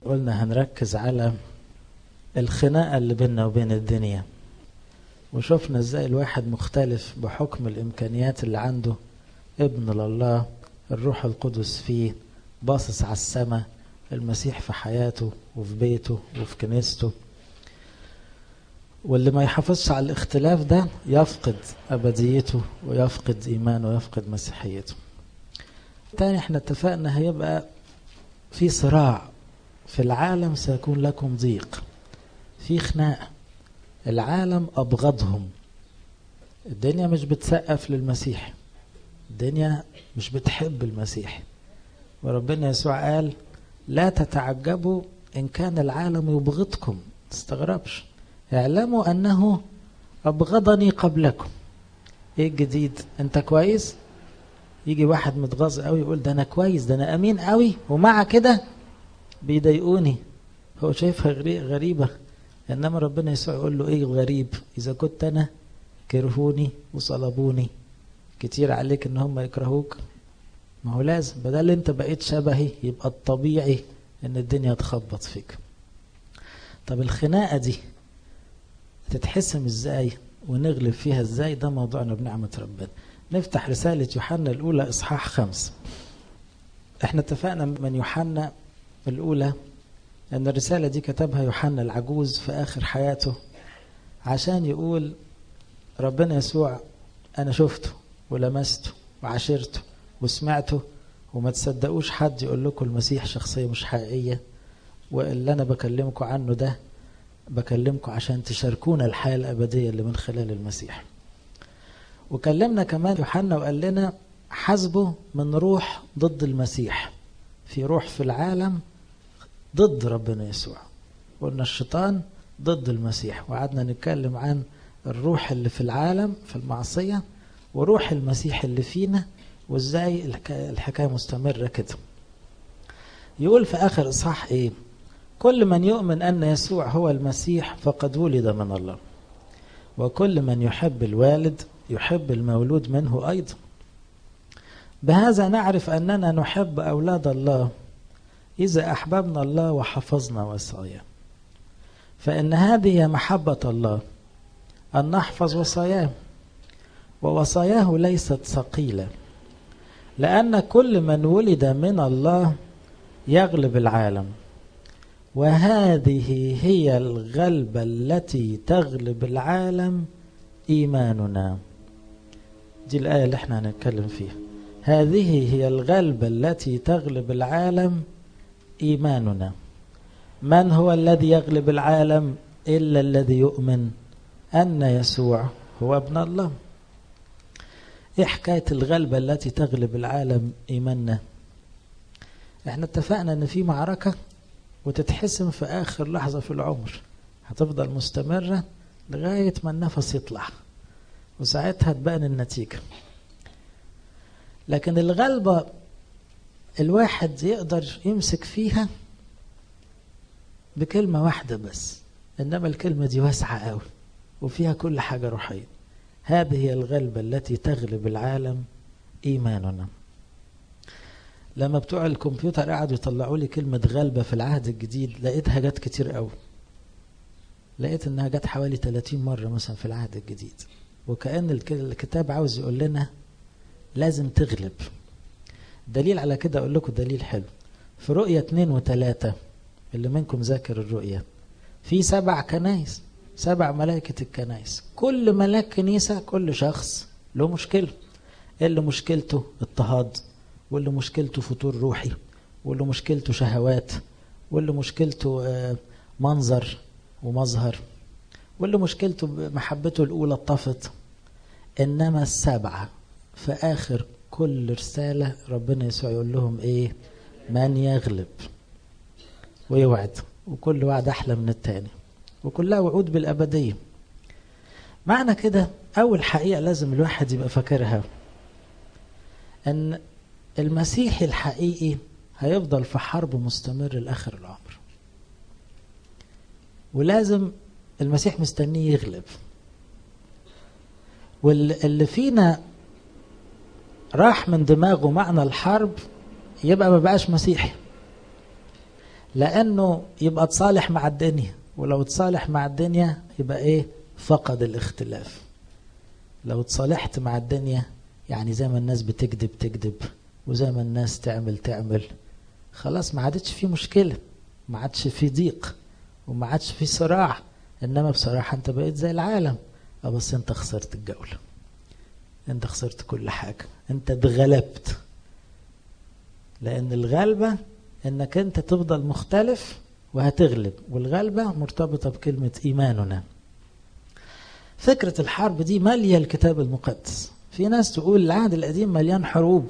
قلنا هنركز على الخناقة اللي بيننا وبين الدنيا، وشوفنا ازاي الواحد مختلف بحكم الامكانيات اللي عنده، ابن لله، الروح القدس فيه، باصص على السماء، المسيح في حياته وفي بيته وفي كنيسته. واللي ما يحافظش على الاختلاف ده يفقد أبديته ويفقد إيمانه ويفقد مسيحيته. تاني احنا اتفقنا هيبقى في صراع في العالم، سيكون لكم ضيق، في خناقة، العالم أبغضهم. الدنيا مش بتسقف للمسيح، الدنيا مش بتحب المسيح، وربنا يسوع قال لا تتعجبوا إن كان العالم يبغضكم، تستغربش، اعلموا أنه أبغضني قبلكم. إيه الجديد؟ أنت كويس؟ يجي واحد متغاظ قوي يقول ده أنا كويس، ده أنا أمين قوي، ومع كده بيضايقوني. هو شايفها غريبة، إنما ربنا يسوع يقول له إيه الغريب؟ إذا كنت أنا كرهوني وصلبوني، كتير عليك إن هم يكرهوك؟ ما هو لازم، بدل أنت بقيت شبهي يبقى الطبيعي إن الدنيا تخبط فيك. طب الخناقة دي تتحسم إزاي ونغلب فيها إزاي؟ ده موضوعنا بنعمة ربنا. نفتح رسالة يوحنا الأولى إصحاح 5. احنا اتفقنا من يوحنا الأولى أن الرسالة دي كتبها يوحنا العجوز في آخر حياته، عشان يقول ربنا يسوع أنا شفته ولمسته وعاشرته وسمعته، وما تصدقوش حد يقول لكم المسيح شخصية مش حقيقية، واللي أنا بكلمكم عنه ده بكلمكم عشان تشاركونا الحياة الأبدية اللي من خلال المسيح. وكلمنا كمان يوحنا وقال لنا حسبه من روح ضد المسيح، في روح في العالم ضد ربنا يسوع. قلنا الشيطان ضد المسيح، وقعدنا نتكلم عن الروح اللي في العالم في المعصية وروح المسيح اللي فينا، وازاي الحكاية مستمرة كده. يقول في آخر إصحاح إيه؟ كل من يؤمن أن يسوع هو المسيح فقد ولد من الله، وكل من يحب الوالد يحب المولود منه أيضا. بهذا نعرف أننا نحب أولاد الله إذا أحببنا الله وحفظنا وصاياه. فإن هذه محبة الله أن نحفظ وصاياه، ووصاياه ليست ثقيلة، لأن كل من ولد من الله يغلب العالم، وهذه هي الغلبة التي تغلب العالم، إيماننا. دي الآية اللي احنا هنتكلم فيها. هذه هي الغلبة التي تغلب العالم، إيماننا. من هو الذي يغلب العالم إلا الذي يؤمن أن يسوع هو ابن الله. إيه حكاية الغلبة التي تغلب العالم؟ إيماننا. احنا اتفقنا أن في معركة وتتحسم في آخر لحظة في العمر، هتفضل مستمرة لغاية ما النفس يطلع، وساعتها تبان النتيجة. لكن الغلبة الواحد يقدر يمسك فيها بكلمة واحدة بس، إنما الكلمة دي واسعة قوي وفيها كل حاجة روحية. هذه هي الغلبة التي تغلب العالم، إيماننا. لما بتوع الكمبيوتر قعدوا يطلعوا لي كلمة غلبة في العهد الجديد، لقيتها جت كتير قوي، لقيت انها جت حوالي 30 مرة مثلا في العهد الجديد، وكأن الكتاب عاوز يقول لنا لازم تغلب. دليل على كده اقول لكم دليل حلو. في رؤية 2 و3، اللي منكم ذاكر الرؤية، في 7 كنايس، 7 ملائكة الكنايس، كل ملاك كنيسة كل شخص له مشكلة، اللي مشكلته اضطهاد، واللي مشكلته فتور روحي، واللي مشكلته شهوات، واللي مشكلته منظر ومظهر، واللي مشكلته محبته الأولى الطفت. إنما 7 في آخر كل رسالة ربنا يسوع يقول لهم إيه؟ من يغلب، ويوعد، وكل وعد أحلى من التاني، وكلها وعود بالأبدية. معنى كده أول حقيقة لازم الواحد يبقى فاكرها، أن المسيحي الحقيقي هيفضل في حرب مستمر لآخر العمر، ولازم المسيح مستنيه يغلب. واللي فينا راح من دماغه معنى الحرب يبقى ما بقاش مسيحي، لأنه يبقى تصالح مع الدنيا، ولو تصالح مع الدنيا يبقى إيه؟ فقد الاختلاف. لو تصالحت مع الدنيا يعني زي ما الناس بتكذب تكذب، وزي ما الناس تعمل، خلاص ما عادتش في مشكلة، ما عادش في ضيق، وما عادش في صراع. إنما بصراحة أنت بقيت زي العالم. بس أنت خسرت الجولة، أنت خسرت كل حاجة، أنت اتغلبت. لأن الغلبة إنك أنت تفضل مختلف وهتغلب، والغلبة مرتبطة بكلمة إيماننا. فكرة الحرب دي مالية الكتاب المقدس. في ناس تقول العهد القديم مليان حروب،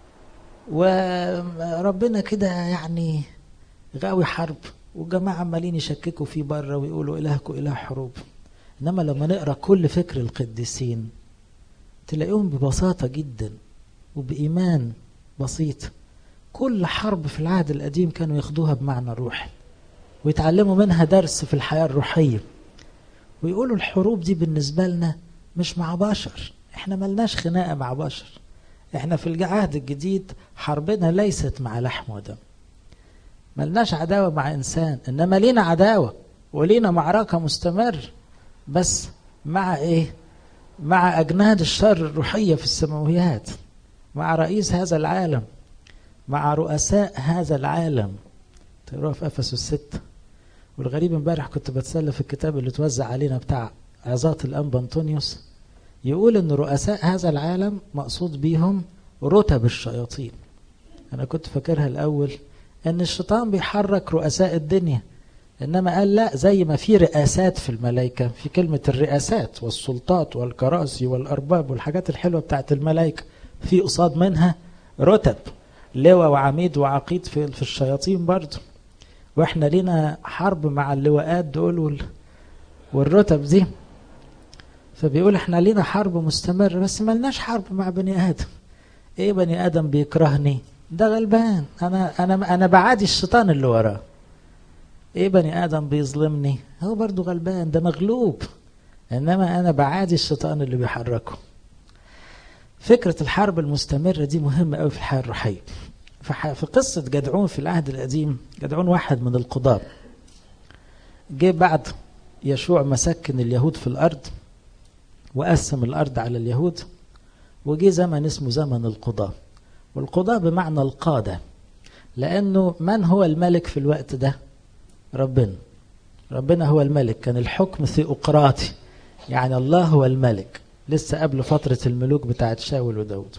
وربنا كده يعني غاوي حرب، والجماعة عمالين يشككوا فيه بره ويقولوا إلهكم إله حروب. إنما لما نقرأ كل فكر القديسين تلاقيهم ببساطة جدا وبإيمان بسيط. كل حرب في العهد القديم كانوا ياخدوها بمعنى روحي، ويتعلموا منها درس في الحياة الروحية، ويقولوا الحروب دي بالنسبة لنا مش مع بشر، احنا ملناش خناقة مع بشر، احنا في العهد الجديد حربنا ليست مع لحم ودم، ملناش عداوة مع إنسان، إنما لينا عداوة ولينا معركة مستمر، بس مع إيه؟ مع أجناد الشر الروحية في السماويات، مع رئيس هذا العالم، مع رؤساء هذا العالم. تقرأ في أفسس 6. والغريب امبارح كنت بتسلى في الكتاب اللي توزع علينا بتاع عظات الأنبا أنطونيوس، يقول إن رؤساء هذا العالم مقصود بيهم رتب الشياطين. أنا كنت فاكرها الأول إن الشيطان بيحرك رؤساء الدنيا، إنما قال لا، زي ما في رئاسات في الملائكة، في كلمة الرئاسات والسلطات والكراسي والأرباب والحاجات الحلوة بتاعت الملائكة، في قصاد منها رتب، لواء وعميد وعقيد في الشياطين برضو. واحنا لينا حرب مع اللواءات دول والرتب دي. فبيقول احنا لينا حرب مستمر، بس ملناش حرب مع بني آدم. ايه بني آدم بيكرهني؟ ده غلبان، انا بعادي الشيطان اللي وراه. ايه بني آدم بيظلمني؟ هو برضو غلبان، ده مغلوب، انما انا بعادي الشيطان اللي بيحركه. فكرة الحرب المستمرة دي مهمة قوي في الحياة الروحية. في قصة جدعون في العهد القديم، جدعون واحد من القضاة، جه بعد يشوع مسكن اليهود في الأرض وقسم الأرض على اليهود، وجه زمن اسمه زمن القضاة. والقضاة بمعنى القادة، لأنه من هو الملك في الوقت ده؟ ربنا هو الملك. كان الحكم ثيوقراطي، يعني الله هو الملك، لسه قبل فترة الملوك بتاعت شاول وداود.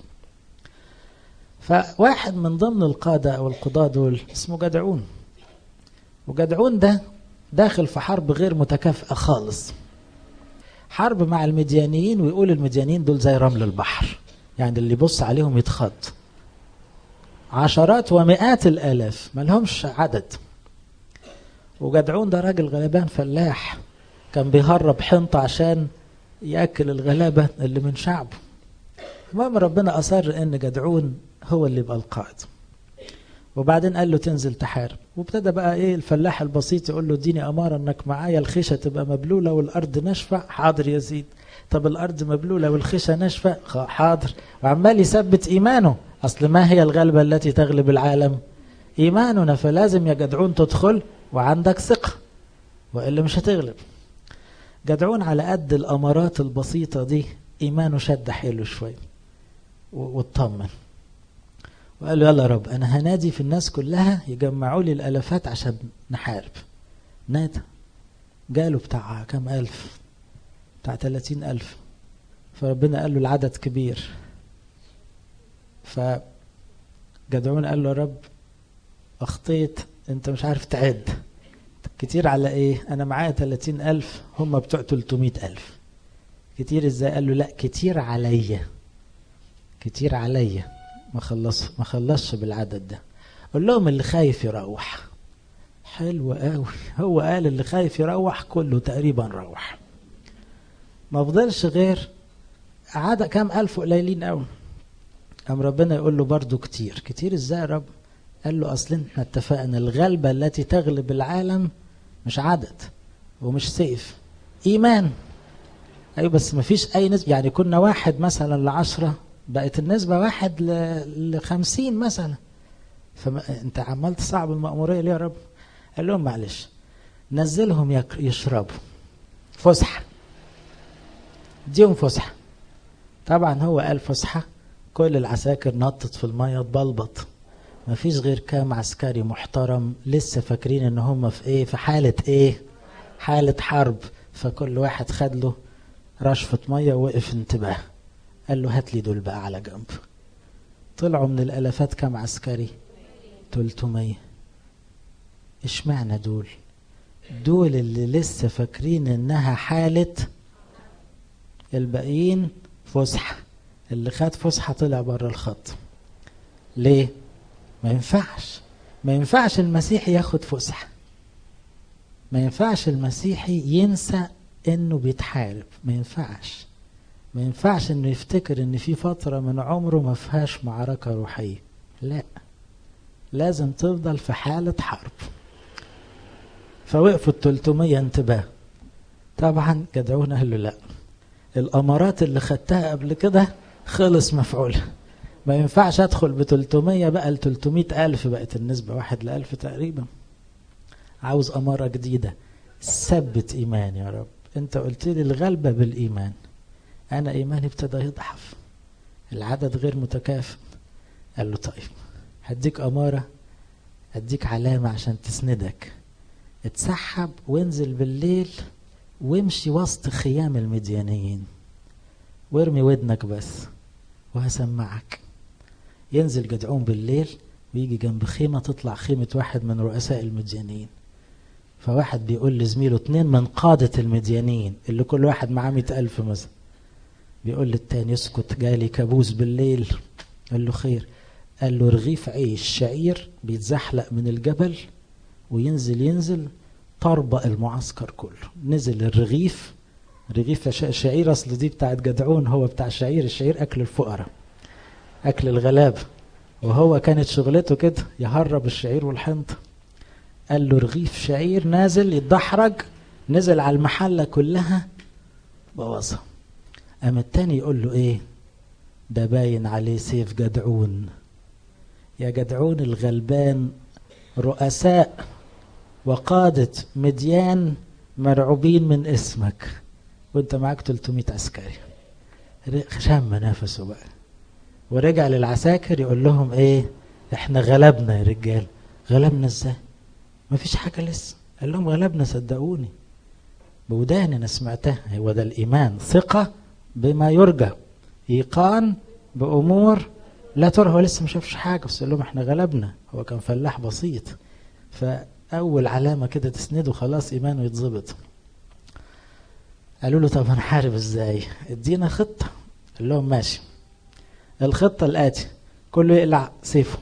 فواحد من ضمن القادة أو القضاة دول اسمه جدعون، وجدعون ده داخل في حرب غير متكافئة خالص، حرب مع المديانيين. ويقول المديانيين دول زي رمل البحر، يعني اللي يبص عليهم يتخض، عشرات ومئات الآلاف ما لهمش عدد. وجدعون ده راجل غلبان فلاح، كان بيهرب حنطة عشان يأكل الغلابة اللي من شعبه. المهم ربنا أصر إن جدعون هو اللي يبقى القائد، وبعدين قال له تنزل تحارب. وابتدى بقى ايه الفلاح البسيط يقول له اديني اماره انك معايا الخيشه تبقى مبلوله والارض ناشفه. حاضر يا سيدي. طب الارض مبلوله والخيشه ناشفه. حاضر. وعمال يثبت ايمانه، اصل ما هي الغلبه التي تغلب العالم؟ ايماننا. فلازم يا جدعون تدخل وعندك ثقه، والا مش هتغلب. جدعون على قد الامارات البسيطه دي ايمانه شد حيله شويه واطمن، وقال له يلا يا رب انا هنادي في الناس كلها يجمعوا لي الالافات عشان نحارب. نادى، جاله بتاع كم الف؟ بتاع 30,000. فربنا قال له العدد كبير. فجدعون قال له يا رب اخطيت، انت مش عارف تعد كتير على ايه؟ انا معايا 30,000، هم بتوع 300,000. كتير ازاي؟ قال له لا كتير عليا، كتير عليا، ما خلصش بالعدد ده. قول لهم اللي خايف يروح. حلو قوي. هو قال اللي خايف يروح، كله تقريبا روح، ما فضلش غير عدد كام الف قليلين قوي. قام ربنا يقول له برضو كتير. كتير ازاي يا رب؟ قال له اصل احنا اتفقنا الغلبة التي تغلب العالم مش عدد ومش سيف، ايمان. ايوه بس ما فيش اي نسبة، يعني كنا 1 مثلا ل10، بقت النسبة 1 ل50 مثلا. فانت عمال تصعب المأمورية ليه يا رب؟ قال لهم معلش نزلهم يشربوا فسحة، ديهم فسحة. طبعا هو قال فسحة، كل العساكر نطت في المية تبلبط، مفيش غير كام عسكري محترم لسه فاكرين ان هم في ايه، في حالة ايه، حالة حرب. فكل واحد خد له رشفة مية ووقف انتباه، قال له هات لي دول بقى على جنب. طلعوا من الالافات كام عسكري؟ 300. اشمعنى دول؟ دول اللي لسه فاكرين انها حالة، الباقيين فسحة. اللي خد فسحة طلع بره الخط. ليه؟ ما ينفعش المسيحي ياخد فسحة، ما ينفعش المسيحي ينسى انه بيتحارب، ما ينفعش انه يفتكر ان في فترة من عمره ما فيهاش معركة روحية. لا، لازم تفضل في حالة حرب. فوقفوا 300 انتباه. طبعا جدعون قال له لا، الامارات اللي خدتها قبل كده خلص مفعولها، ما ينفعش ادخل ب300 بقى ل300,000، بقت النسبة 1:1000 تقريبا. عاوز امارة جديدة. ثبت ايمان يا رب، انت قلت لي الغلبة بالايمان، انا ايماني ابتدى يضعف، العدد غير متكافئ. قال له طيب هديك امارة، هديك علامة عشان تسندك. اتسحب وانزل بالليل وامشي وسط خيام المديانيين وارمي ودنك بس وهسمعك. ينزل جدعون بالليل ويجي جنب خيمة، تطلع خيمة واحد من رؤساء المديانيين. فواحد بيقول لزميله، 2 من قادة المديانيين اللي كل واحد معاه 100,000 مثلا، بيقول للتاني اسكت جالي كابوس بالليل. قال له خير؟ قال له رغيف عيش شعير بيتزحلق من الجبل وينزل طربق المعسكر كله. نزل الرغيف، رغيف شعير، اصل دي بتاعت جدعون، هو بتاع الشعير، الشعير اكل الفقراء، اكل الغلاب، وهو كانت شغلته كده يهرب الشعير والحنطة. قال له رغيف شعير نازل يتدحرج، نزل على المحلة كلها بوظها. قام التاني يقول له ايه ده؟ باين عليه سيف جدعون. يا جدعون الغلبان، رؤساء وقادة مديان مرعوبين من اسمك وانت معاك 300 عسكري. شم نفسه بقى ورجع للعساكر يقول لهم ايه؟ احنا غلبنا يا رجال. غلبنا ازاي؟ مفيش حاجة لسه. قال لهم غلبنا صدقوني، بوداني انا سمعتها. هو ده الايمان، ثقة بما يرجى، ايقان بامور لا ترى. هو لسه ما شافش حاجة بس قال لهم احنا غلبنا. هو كان فلاح بسيط، فاول علامة كده تسنده خلاص ايمانه يتظبط. قالوا له طب هنحارب ازاي؟ ادينا خطة. قال لهم ماشي، الخطة الآتي، كله يقلع سيفه.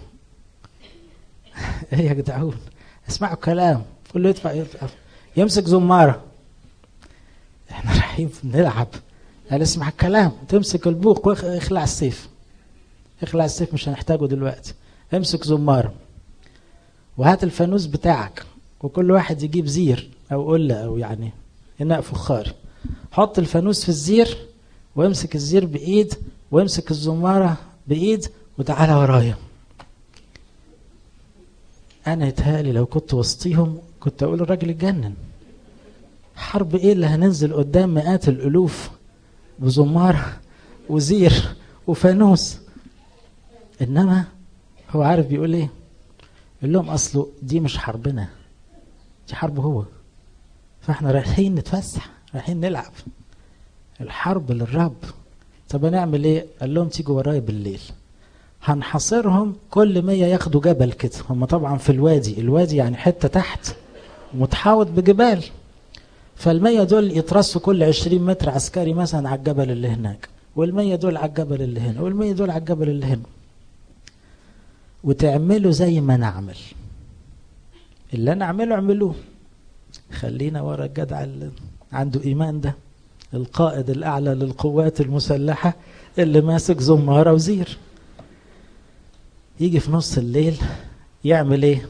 ايه يا جدعون اسمعوا الكلام، كله يدفع يمسك زمارة. احنا رايحين نلعب. قال اسمع الكلام، تمسك البوق واخلع السيف. اخلع السيف مش هنحتاجه دلوقتي. امسك زمارة وهات الفانوس بتاعك، وكل واحد يجيب زير او قلة او يعني اناء فخار. حط الفانوس في الزير وامسك الزير بايد وامسك الزمارة بايد وتعالى ورايا. انا يتهيألي لو كنت وسطيهم كنت اقول الراجل اتجنن. حرب ايه اللي هننزل قدام مئات الالوف بزمارة وزير وفانوس؟ انما هو عارف بيقول ايه؟ يقول لهم اصله دي مش حربنا، دي حرب هو، فاحنا رايحين نتفسح، رايحين نلعب، الحرب للرب. طب هنعمل ايه؟ قال لهم تيجوا ورايا بالليل، هنحاصرهم، كل 100 ياخدوا جبل كده. هم طبعا في الوادي، الوادي يعني حتة تحت متحوط بجبال، فال100 دول يترصوا كل 20 متر عسكري مثلا على الجبل اللي هناك، وال100 دول على الجبل اللي هنا، وال100 دول على الجبل اللي هنا. وتعملوا زي ما نعمل، اللي انا اعمله اعملوه. خلينا ورا الجدع اللي عنده ايمان ده، القائد الاعلى للقوات المسلحة اللي ماسك زمارة وزير. يجي في نص الليل يعمل ايه؟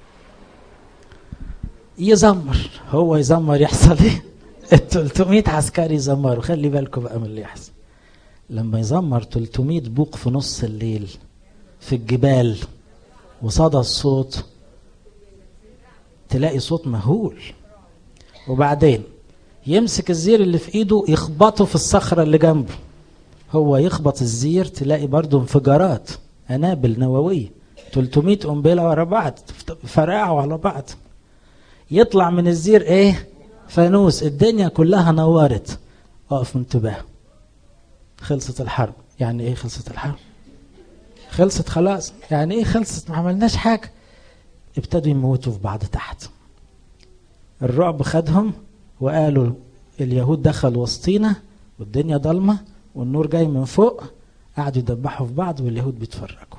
يزمر. هو يزمر يحصل ايه؟ 300 عسكري يزمروا. خلي بالكم بقى من اللي يحصل لما يزمر 300 بوق في نص الليل في الجبال وصدى الصوت. تلاقي صوت مهول، وبعدين يمسك الزير اللي في ايده يخبطه في الصخرة اللي جنبه، هو يخبط الزير تلاقي برضو انفجارات، قنابل نووية 300 قنبلة ورا بعض فرقعوا على بعض، يطلع من الزير ايه؟ فانوس، الدنيا كلها نورت. اقف انتباه، خلصت الحرب. يعني ايه خلصت الحرب؟ خلصت خلاص. يعني ايه خلصت؟ ما عملناش حاجة. ابتدوا يموتوا في بعض تحت، الرعب خدهم وقالوا اليهود دخلوا وسطينا والدنيا ضلمة والنور جاي من فوق، قعدوا يدبحوا في بعض واليهود بيتفرجوا.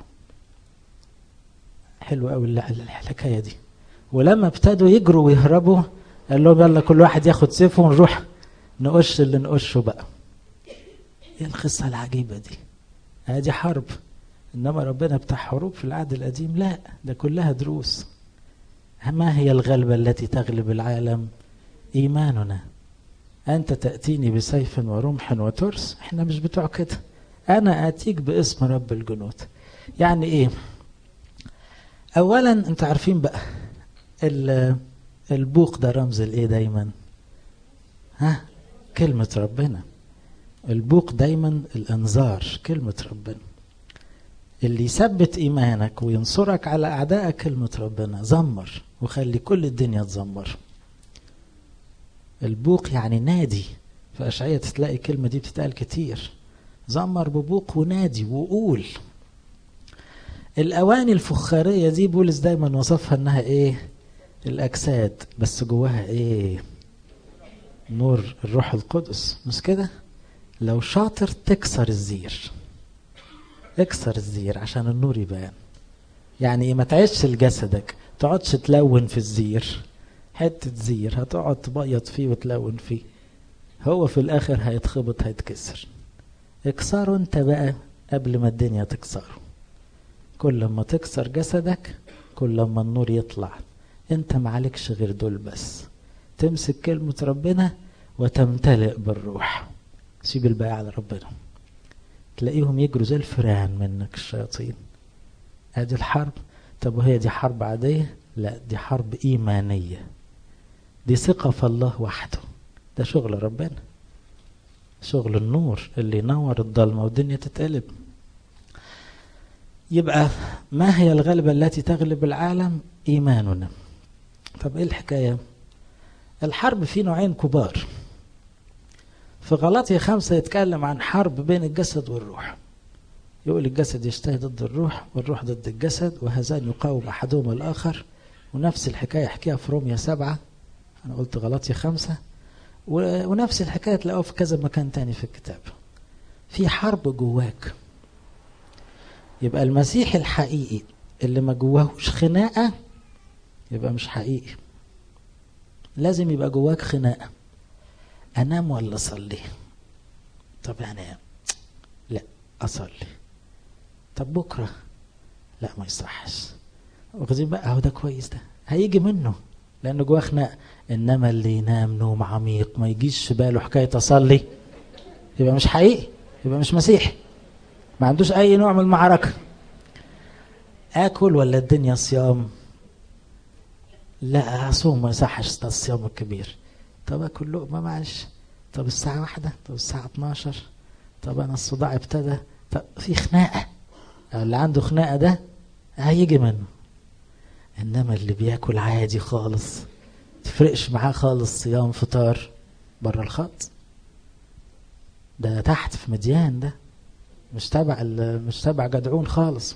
حلو قوي الحكاية دي. ولما ابتدوا يجروا ويهربوا قال لهم يلا كل واحد ياخد سيفه ونروح نقش اللي نقشه بقى. ايه القصة العجيبة دي؟ هذه حرب، انما ربنا بتاع حروب في العهد القديم لا، ده كلها دروس. ما هي الغلبة التي تغلب العالم؟ ايماننا. انت تأتيني بسيف ورمح وترس، احنا مش بتوع كده. انا اتيك باسم رب الجنود. يعني ايه؟ اولا انت عارفين بقى البوق ده رمز الايه دايما؟ ها؟ كلمة ربنا. البوق دايما الانذار، كلمة ربنا. اللي يثبت ايمانك وينصرك على اعدائك كلمة ربنا. زمر وخلي كل الدنيا تزمر. البوق يعني نادي، في أشعية تلاقي الكلمة دي بتتقال كتير. زمر ببوق ونادي وقول. الأواني الفخارية دي بولس دايما وصفها انها ايه؟ الأجساد، بس جواها ايه؟ نور الروح القدس، مش كده؟ لو شاطر تكسر الزير، اكسر الزير عشان النور يبان. يعني ايه؟ ما تعيش لجسدك، تقعدش تلون في الزير، حتة زير هتقعد تبيض فيه وتلون فيه، هو في الاخر هيتخبط هيتكسر. اكسره انت بقى قبل ما الدنيا تكسره. كل ما تكسر جسدك كل ما النور يطلع. انت معلكش غير دول بس، تمسك كلمة ربنا وتمتلئ بالروح، سيب الباقي على ربنا. تلاقيهم يجروا زي الفئران منك الشياطين. ادي الحرب. طب وهي دي حرب عادية؟ لا، دي حرب ايمانية، دي ثقة في الله وحده. ده شغل ربنا، شغل النور اللي ينور الضلمة والدنيا تتقلب. يبقى ما هي الغلبة التي تغلب العالم؟ إيماننا. طب إيه الحكاية؟ الحرب في نوعين كبار. في غلاطية 5 يتكلم عن حرب بين الجسد والروح. يقول الجسد يجتهي ضد الروح والروح ضد الجسد، وهذان يقاوم أحدهما الآخر. ونفس الحكاية يحكيها في رومية 7. أنا قلت غلاطية 5، ونفس الحكاية تلاقوها في كذا مكان تاني في الكتاب. في حرب جواك. يبقى المسيح الحقيقي اللي ما جواهوش خناقة يبقى مش حقيقي. لازم يبقى جواك خناقة. أنام ولا أصلي؟ طب يعني لا أصلي. طب بكرة لا ما يصحش. واخدين بقى؟ هو ده كويس، ده هيجي منه لأنه جواه خناقة. إنما اللي ينام نوم عميق ما يجيش في باله حكاية أصلي يبقى مش حقيقي، يبقى مش مسيحي، ما عندوش أي نوع من المعركة. آكل ولا الدنيا صيام؟ لا أصوم ما يصحش، ده الصيام الكبير. طب أكل لقمة معلش. طب الساعة 1، طب الساعة 12، طب أنا الصداع ابتدى. طب في خناقة. اللي عنده خناقة ده هيجي منه. إنما اللي بياكل عادي خالص تفرقش معاه خالص صيام فطار، بره الخط. ده تحت في مديان، ده مش تبع جدعون خالص.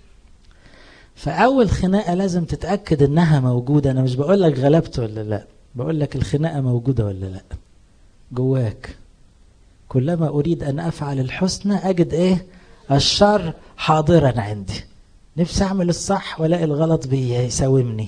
فأول خناقة لازم تتأكد إنها موجودة. أنا مش بقول لك غلبت ولا لا، بقول لك الخناقة موجودة ولا لا جواك. كلما أريد أن أفعل الحسنى أجد إيه؟ الشر حاضرا عندي. نفسي أعمل الصح ولاقي الغلط بيساومني.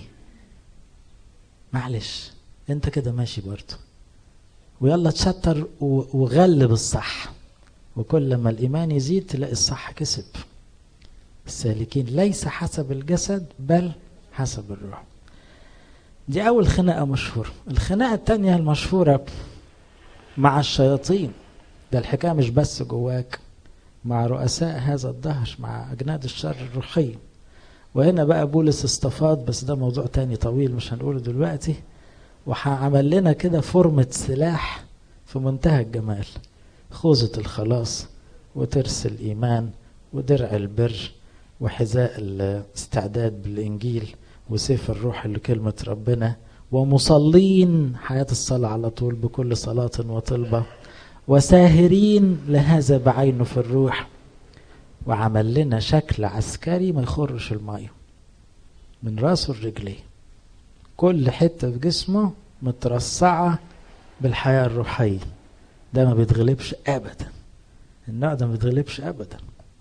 معلش أنت كده ماشي برضه، ويلا تشتر وغلب الصح. وكل ما الإيمان يزيد تلاقي الصح كسب. السالكين ليس حسب الجسد بل حسب الروح. دي أول خناقة مشهورة. الخناقة التانية المشهورة مع الشياطين. ده الحكاية مش بس جواك، مع رؤساء هذا الدهر، مع أجناد الشر الروحي. وهنا بقى بولس استفاض، بس ده موضوع تاني طويل مش هنقوله دلوقتي. وعمل لنا كده فورمة سلاح في منتهى الجمال: خوذة الخلاص، وترس الإيمان، ودرع البر، وحذاء الاستعداد بالإنجيل، وسيف الروح اللي كلمة ربنا، ومصلين حياة الصلاة على طول بكل صلاة وطلبة، وساهرين لهذا بعينه في الروح. وعمل لنا شكل عسكري ما يخرش المية من راسه الرجليه، كل حتة في جسمه مترصعة بالحياة الروحية. ده ما بيتغلبش أبدا، النوع ده ما بيتغلبش أبدا.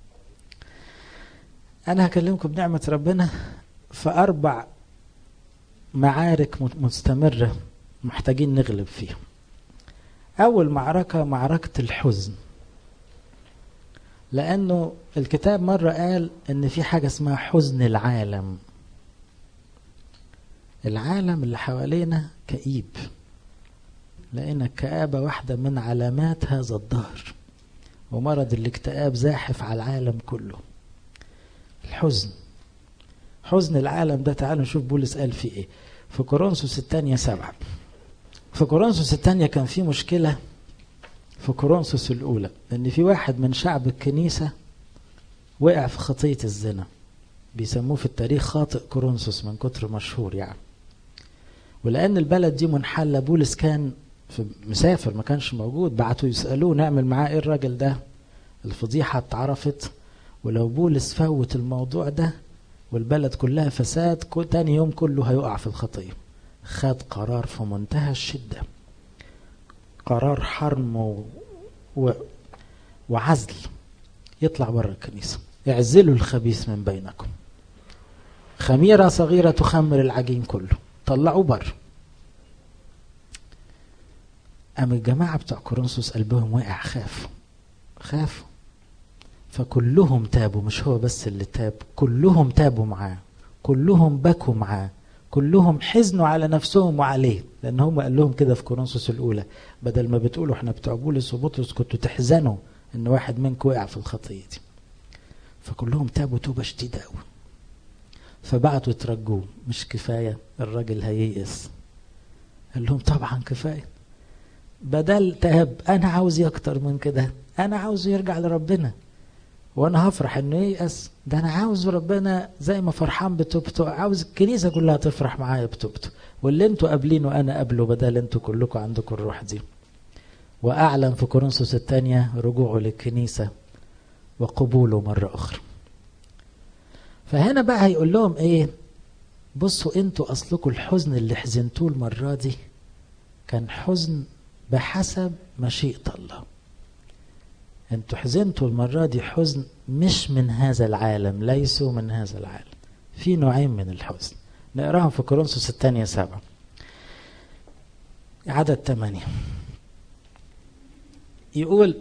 أنا هكلمكم بنعمة ربنا في 4 معارك مستمرة محتاجين نغلب فيها. أول معركة معركة الحزن، لأنه الكتاب مرة قال إن في حاجة اسمها حزن العالم. العالم اللي حوالينا كئيب، لأن الكآبة واحدة من علامات هذا الدهر، ومرض الاكتئاب زاحف على العالم كله. الحزن، حزن العالم ده، تعالوا نشوف بولس قال فيه ايه في كورنثوس الثانية 7. في كورنثوس الثانية كان في مشكلة في كورنثوس الأولى، إن في واحد من شعب الكنيسة وقع في خطية الزنا، بيسموه في التاريخ خاطئ كورنثوس من كتر مشهور يعني. ولأن البلد دي منحلة، بولس كان في مسافر ما كانش موجود، بعتوا يسألوه نعمل معاه ايه الراجل ده. الفضيحة اتعرفت، ولو بولس فوت الموضوع ده والبلد كلها فساد، تاني يوم كله هيقع في الخطية. خد قرار في منتهى الشدة، قرار حرم وعزل، يطلع بره الكنيسة. اعزلوا الخبيث من بينكم، خميرة صغيرة تخمر العجين كله، طلعوا بره. أما الجماعة بتوع كورنثوس قلبهم وقع، خافوا، فكلهم تابوا. مش هو بس اللي تاب، كلهم تابوا معاه، كلهم بكوا معاه، كلهم حزنوا على نفسهم وعليه. لأن هم قال لهم كده في كورنثوس الأولى: بدل ما بتقولوا احنا بتوع بولس وبطرس كنتوا تحزنوا إن واحد منكم وقع في الخطية دي. فكلهم تابوا توبة شديدة قوي، فبعتوا يترجوه. مش كفاية الراجل هييأس؟ قال لهم طبعا كفاية، بدل تاب أنا عاوز أكتر من كده، أنا عاوز يرجع لربنا، وأنا هفرح إنه ييأس. ده أنا عاوز ربنا زي ما فرحان بتوبته، عاوز الكنيسة كلها تفرح معايا بتوبته، واللي انتوا قابلينه أنا قابله، بدل انتوا كلكم عندكم الروح دي. وأعلن في كورنثوس الثانية رجوعه للكنيسة وقبوله مرة أخرى. فهنا بقى هيقول لهم إيه؟ بصوا انتوا أصلكم الحزن اللي حزنتوه المرة دي كان حزن بحسب مشيئة الله. انتوا حزنتوا المرة دي حزن مش من هذا العالم، ليسوا من هذا العالم. في نوعين من الحزن نقراهم في كورنثوس الثانية 7 عدد 8. يقول: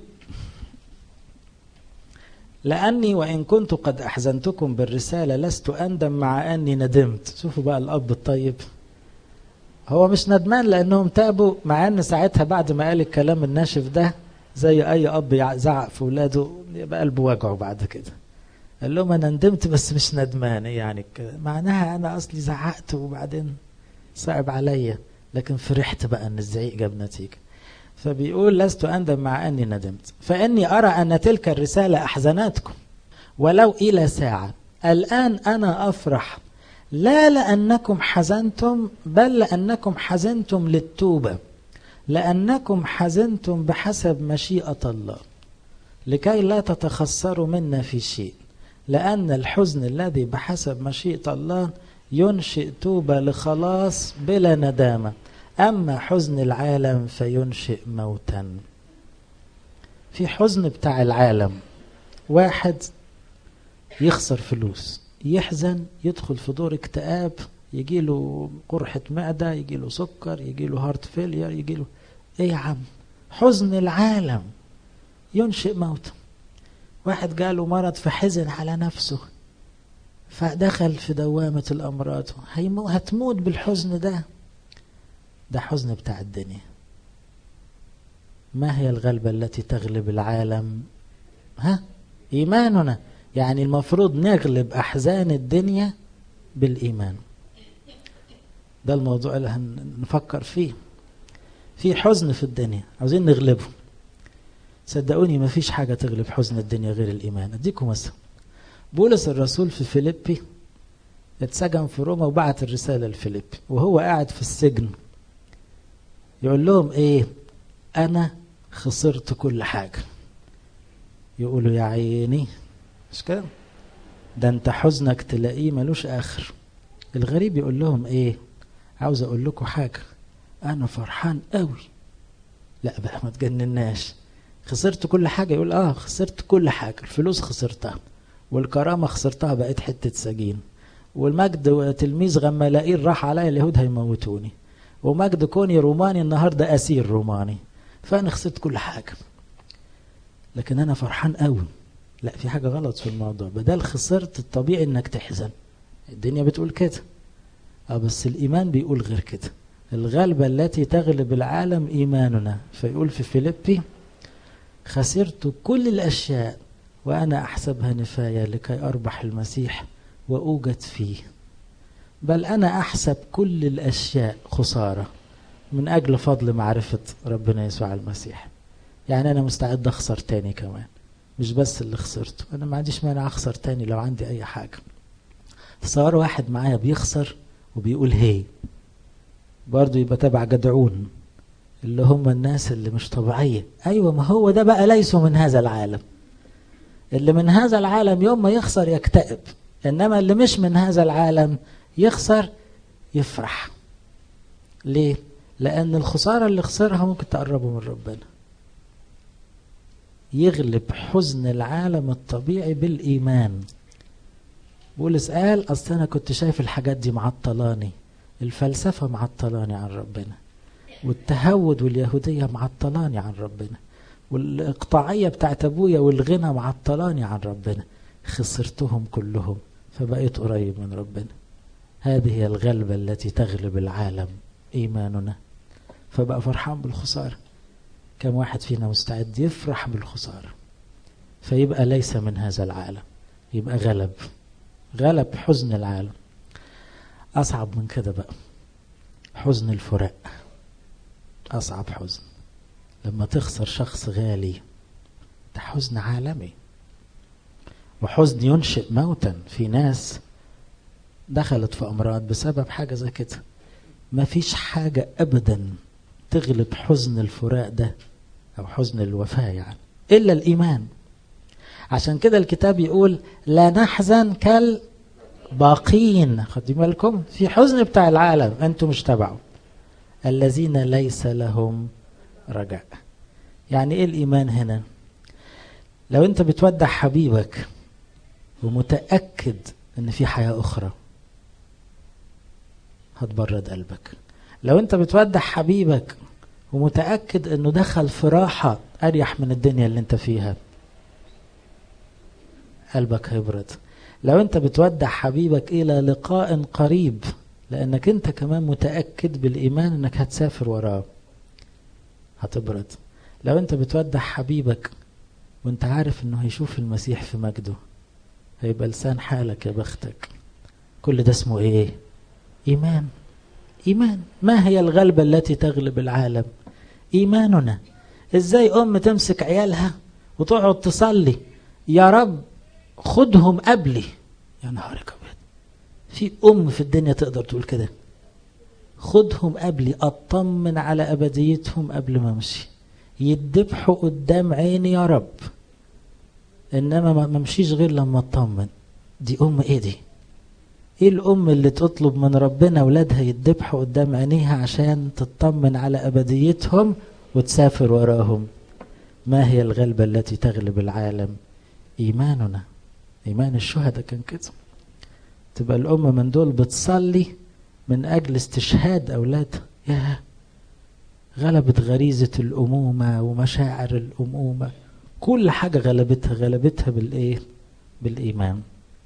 لأني وإن كنت قد أحزنتكم بالرسالة لست أندم مع أني ندمت. شوفوا بقى الأب الطيب، هو مش ندمان لأنهم تابوا، مع أن ساعتها بعد ما قال الكلام الناشف ده زي أي أب يزعق في ولاده يبقى قلبه وجعه بعد كده. قال لهم أنا ندمت بس مش ندمان، يعني كده معناها أنا أصلي زعقت وبعدين صعب عليا، لكن فرحت بقى أن الزعيق جاب نتيجة. فبيقول: لست أندم مع أني ندمت، فإني أرى أن تلك الرسالة أحزنتكم ولو إلى ساعة. الآن أنا أفرح، لا لأنكم حزنتم، بل لأنكم حزنتم للتوبة، لأنكم حزنتم بحسب مشيئة الله، لكي لا تتخسروا منا في شيء، لأن الحزن الذي بحسب مشيئة الله ينشئ توبة لخلاص بلا ندامة، أما حزن العالم فينشئ موتا. في حزن بتاع العالم، واحد يخسر فلوس، يحزن، يدخل في دور اكتئاب، يجيله قرحة معدة، يجيله سكر، يجيله هارت فيلير، يجيله ايه يا عم؟ حزن العالم ينشئ موت. واحد جاله مرض فحزن على نفسه فدخل في دوامة الأمراض، هتموت بالحزن ده. ده حزن بتاع الدنيا. ما هي الغلبة التي تغلب العالم؟ إيماننا. يعني المفروض نغلب أحزان الدنيا بالإيمان. ده الموضوع اللي هنفكر فيه. في حزن في الدنيا عاوزين نغلبه. صدقوني ما فيش حاجة تغلب حزن الدنيا غير الإيمان. أديكم مثلا بولس الرسول في فيليبي اتسجن في روما وبعت الرسالة لفيليبي وهو قاعد في السجن يقول لهم ايه؟ أنا خسرت كل حاجة. يقولوا يا عيني مش كده؟ ده انت حزنك تلاقيه ملوش آخر. الغريب يقول لهم ايه؟ عاوز اقول لكم حاجة، انا فرحان قوي. لا بقى ما تجنناش. خسرت كل حاجة؟ يقول خسرت كل حاجة. الفلوس خسرتها والكرامة خسرتها بقيت حتة سجين، والمجد وتلميذ غمالائيل راح عليا اليهود هيموتوني، ومجد كوني روماني النهاردة أسير روماني، فأنا خسرت كل حاجة لكن أنا فرحان قوي. لا في حاجة غلط في الموضوع. بدل خسرت الطبيعي انك تحزن، الدنيا بتقول كده بس الإيمان بيقول غير كده. الغلبة التي تغلب العالم إيماننا. فيقول في فيليبي خسرت كل الأشياء وأنا أحسبها نفاية لكي أربح المسيح وأوجد فيه، بل أنا أحسب كل الأشياء خسارة من أجل فضل معرفة ربنا يسوع المسيح. يعني أنا مستعد أخسر تاني كمان، مش بس اللي خسرته، أنا ما عنديش مانع أخسر تاني لو عندي أي حاجة. تصور واحد معايا بيخسر وبيقول هي، برضو يبقى تبع جدعون اللي هم الناس اللي مش طبيعية. أيوة ما هو ده بقى ليسوا من هذا العالم. اللي من هذا العالم يوم ما يخسر يكتئب، إنما اللي مش من هذا العالم يخسر يفرح. ليه؟ لأن الخسارة اللي خسرها ممكن تقربه من ربنا. يغلب حزن العالم الطبيعي بالإيمان. بولس قال أصل أنا كنت شايف الحاجات دي معطلاني، الفلسفة معطلاني عن ربنا، والتهود واليهودية معطلاني عن ربنا، والإقطاعية بتاعت أبويا والغنى معطلاني عن ربنا. خسرتهم كلهم فبقيت قريب من ربنا. هذه هي الغلبة التي تغلب العالم، إيماننا. فبقى فرحان بالخسارة. كم واحد فينا مستعد يفرح بالخسارة؟ فيبقى ليس من هذا العالم، يبقى غلب حزن العالم. أصعب من كده بقى حزن الفراق. أصعب حزن لما تخسر شخص غالي، ده حزن عالمي، وحزن ينشئ موتا. في ناس دخلت في أمراض بسبب حاجة زي كده. ما فيش حاجة أبدا تغلب حزن الفراق ده أو حزن الوفاة يعني إلا الإيمان. عشان كده الكتاب يقول لا نحزن كالباقين. خدوا بالكم في حزن بتاع العالم أنتم مش تبعوا، الذين ليس لهم رجاء. يعني إيه الإيمان هنا؟ لو أنت بتودع حبيبك ومتأكد أن في حياة أخرى هتبرد قلبك. لو أنت بتودع حبيبك ومتأكد أنه دخل في راحة أريح من الدنيا اللي أنت فيها، قلبك هيبرد. لو أنت بتودع حبيبك إلى لقاء قريب لأنك أنت كمان متأكد بالإيمان أنك هتسافر وراه، هتبرد. لو أنت بتودع حبيبك وأنت عارف أنه هيشوف المسيح في مجده، هيبقى لسان حالك يا بختك. كل ده اسمه إيه؟ إيمان. إيمان. ما هي الغلبة التي تغلب العالم؟ إيماننا. إزاي أم تمسك عيالها وتقعد تصلي يا رب خدهم قبلي؟ يا نهارك أبيض، في أم في الدنيا تقدر تقول كده؟ خدهم قبلي، أطمن على أبديتهم قبل ما أمشي، يدبحوا قدام عيني يا رب، إنما ما ممشيش غير لما أطمن. دي أم إيه دي؟ إيه الأم اللي تطلب من ربنا ولادها يدبحوا قدام عينيها عشان تطمن على أبديتهم وتسافر وراهم؟ ما هي الغلبة التي تغلب العالم؟ إيماننا. إيمان الشهداء كان كده. تبقى الأم من دول بتصلي من أجل استشهاد أولادها. يا غلبت غريزة الأمومة ومشاعر الأمومة، كل حاجة غلبتها بالإيه؟ بالإيمان.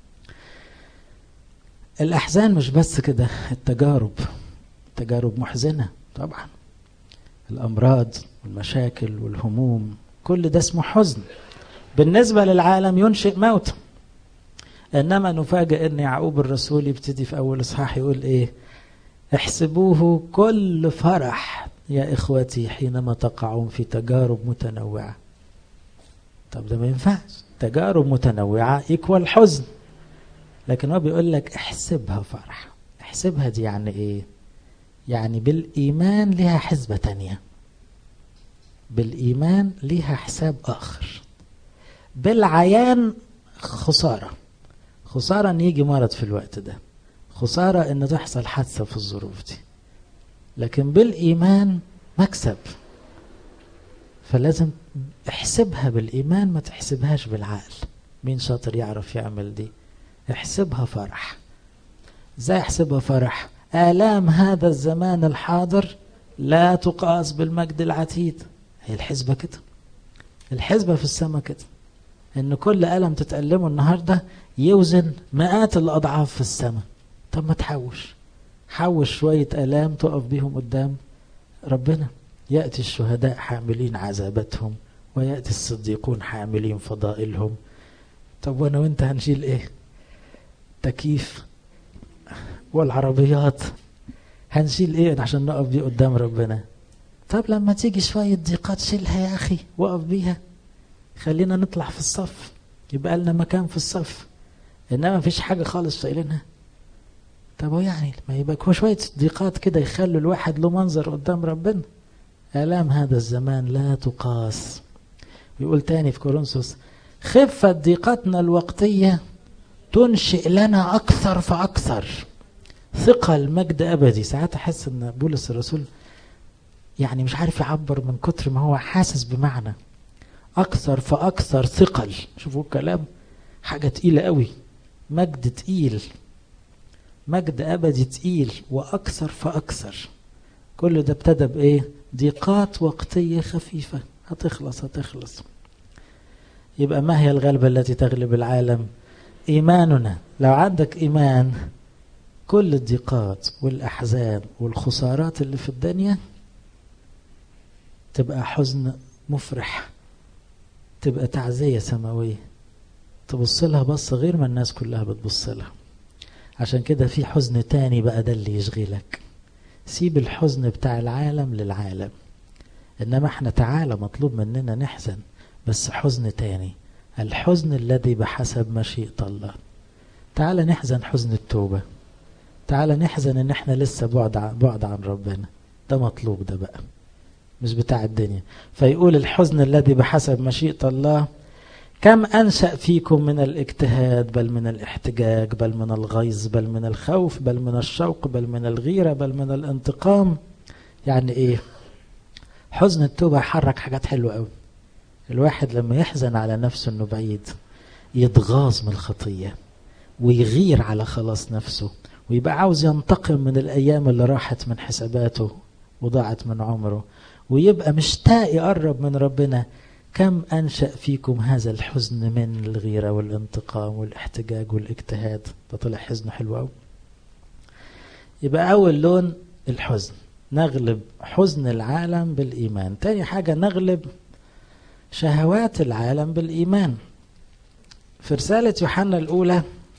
الأحزان مش بس كده، التجارب محزنة طبعا، الأمراض والمشاكل والهموم كل ده اسمه حزن. بالنسبة للعالم ينشئ موت. إنما نفاجئ أن يعقوب الرسول يبتدي في أول إصحاح يقول إيه؟ احسبوه كل فرح يا إخوتي حينما تقعون في تجارب متنوعة. طب ده ما ينفعش، تجارب متنوعة يكوى حزن، لكن هو بيقول لك احسبها فرح. احسبها دي يعني ايه؟ يعني بالإيمان لها حسبة تانية، بالإيمان لها حساب آخر. بالعيان خسارة، خسارة ان يجي مرض في الوقت ده، خسارة ان تحصل حادثة في الظروف دي، لكن بالإيمان مكسب. فلازم احسبها بالإيمان، ما تحسبهاش بالعقل. مين شاطر يعرف يعمل دي؟ احسبها فرح. ازاي احسبها فرح؟ آلام هذا الزمان الحاضر لا تقاس بالمجد العتيد. هي الحسبة كده، الحسبة في السماء كده، ان كل ألم تتألمه النهاردة يوزن مئات الأضعاف في السماء. طب ما تحوش، حوش شوية آلام تقف بيهم قدام ربنا. يأتي الشهداء حاملين عذابتهم، ويأتي الصديقون حاملين فضائلهم. طب وانا وانت هنشيل ايه؟ تكييف والعربيات، هنشيل ايه عشان نقف بيه قدام ربنا؟ طب لما تيجي شوية ضيقات شيلها يا اخي، وقف بيها، خلينا نطلع في الصف، يبقى لنا مكان في الصف. انما مفيش حاجة خالص شايلينها. طب هو يعني ما يبقى هو شوية ضيقات كده يخلوا الواحد له منظر قدام ربنا. آلام هذا الزمان لا تقاس. ويقول تاني في كورنثوس: خفة ضيقتنا الوقتية تنشئ لنا أكثر فأكثر ثقل مجد أبدي. ساعات أحس أن بولس الرسول يعني مش عارف يعبر من كتر ما هو حاسس بمعنى أكثر فأكثر ثقل. شوفوا الكلام، حاجة تقيلة قوي، مجد تقيل، مجد أبدي تقيل، وأكثر فأكثر. كل ده ابتدى بإيه؟ ضيقات وقتية خفيفة، هتخلص. يبقى ما هي الغلبة التي تغلب العالم؟ إيماننا. لو عندك إيمان، كل الضيقات والأحزان والخسارات اللي في الدنيا تبقى حزن مفرح، تبقى تعزية سماوية، تبص لها بص غير ما الناس كلها بتبص لها. عشان كده في حزن تاني بقى، ده اللي يشغلك. سيب الحزن بتاع العالم للعالم، إنما احنا تعالى مطلوب مننا نحزن، بس حزن تاني، الحزن الذي بحسب مشيئة الله. تعالى نحزن حزن التوبة، تعالى نحزن ان احنا لسه بعد عن ربنا. ده مطلوب، ده بقى مش بتاع الدنيا. فيقول الحزن الذي بحسب مشيئة الله. كم أنشأ فيكم من الاجتهاد، بل من الاحتجاج، بل من الغيظ، بل من الخوف، بل من الشوق، بل من الغيرة، بل من الانتقام. يعني ايه؟ حزن التوبة يحرك حاجات حلوة قوي. الواحد لما يحزن على نفسه انه بعيد، يتغاظ من الخطية ويغير على خلاص نفسه، ويبقى عاوز ينتقم من الأيام اللي راحت من حساباته وضاعت من عمره، ويبقى مشتاق يقرب من ربنا. كم أنشأ فيكم هذا الحزن من الغيرة والانتقام والاحتجاج والاجتهاد. ده طلع حزن حلو قوي. يبقى أول لون الحزن، نغلب حزن العالم بالإيمان. تاني حاجة، نغلب شهوات العالم بالإيمان. في رسالة يوحنا الأولى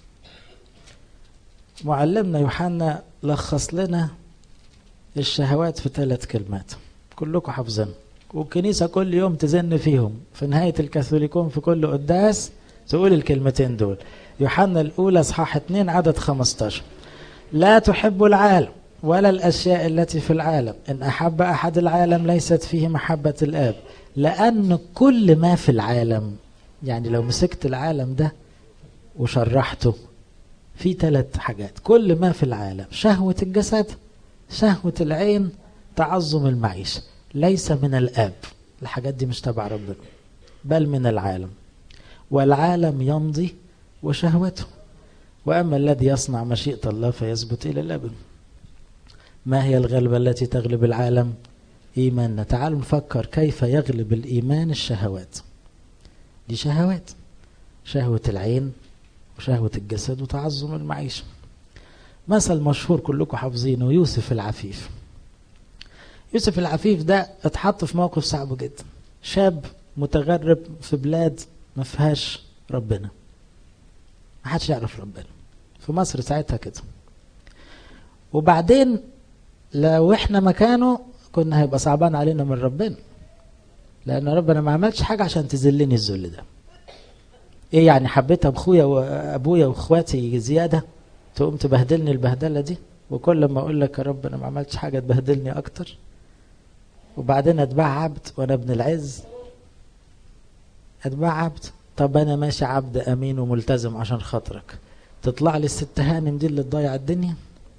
معلمنا يوحنا لخص لنا الشهوات في 3 كلمات، كلكم حافظين، والكنيسة كل يوم تزن فيهم. في نهاية الكاثوليكون في كل قداس تقول الكلمتين دول. يوحنا الأولى اصحاح 2 عدد 15: لا تحب العالم ولا الأشياء التي في العالم. إن أحب أحد العالم ليست فيه محبة الآب. لأن كل ما في العالم، يعني لو مسكت العالم ده وشرحته في 3 حاجات. كل ما في العالم: شهوة الجسد، شهوة العين، تعظم المعيشة، ليس من الآب. الحاجات دي مش تبع ربنا، بل من العالم. والعالم يمضي وشهوته، وأما الذي يصنع مشيئة الله فيثبت إلى الأبد. ما هي الغلبة التي تغلب العالم؟ إيماننا. تعالوا نفكر كيف يغلب الإيمان الشهوات. دي شهوات، شهوة العين وشهوة الجسد وتعظم المعيشة. مثل مشهور كلكم حافظينه، يوسف العفيف. يوسف العفيف ده اتحط في موقف صعب جدا. شاب متغرب في بلاد ما فيهاش ربنا، ما حدش يعرف ربنا في مصر ساعتها كده. وبعدين لو احنا مكانه كنا هيبقى صعبان علينا من ربنا، لأن ربنا ما عملش حاجة عشان تذلني الذل ده. ايه يعني حبيت اخويا وابويا واخواتي زيادة تقوم تبهدلني البهدلة دي؟ وكل ما اقول لك يا رب انا ما عملتش حاجة تبهدلني اكتر، وبعدين اتباع عبد وانا ابن العز، اتباع عبد. طب انا ماشي عبد امين وملتزم عشان خاطرك، تطلع لي الست هانم دي اللي تضيع الدنيا؟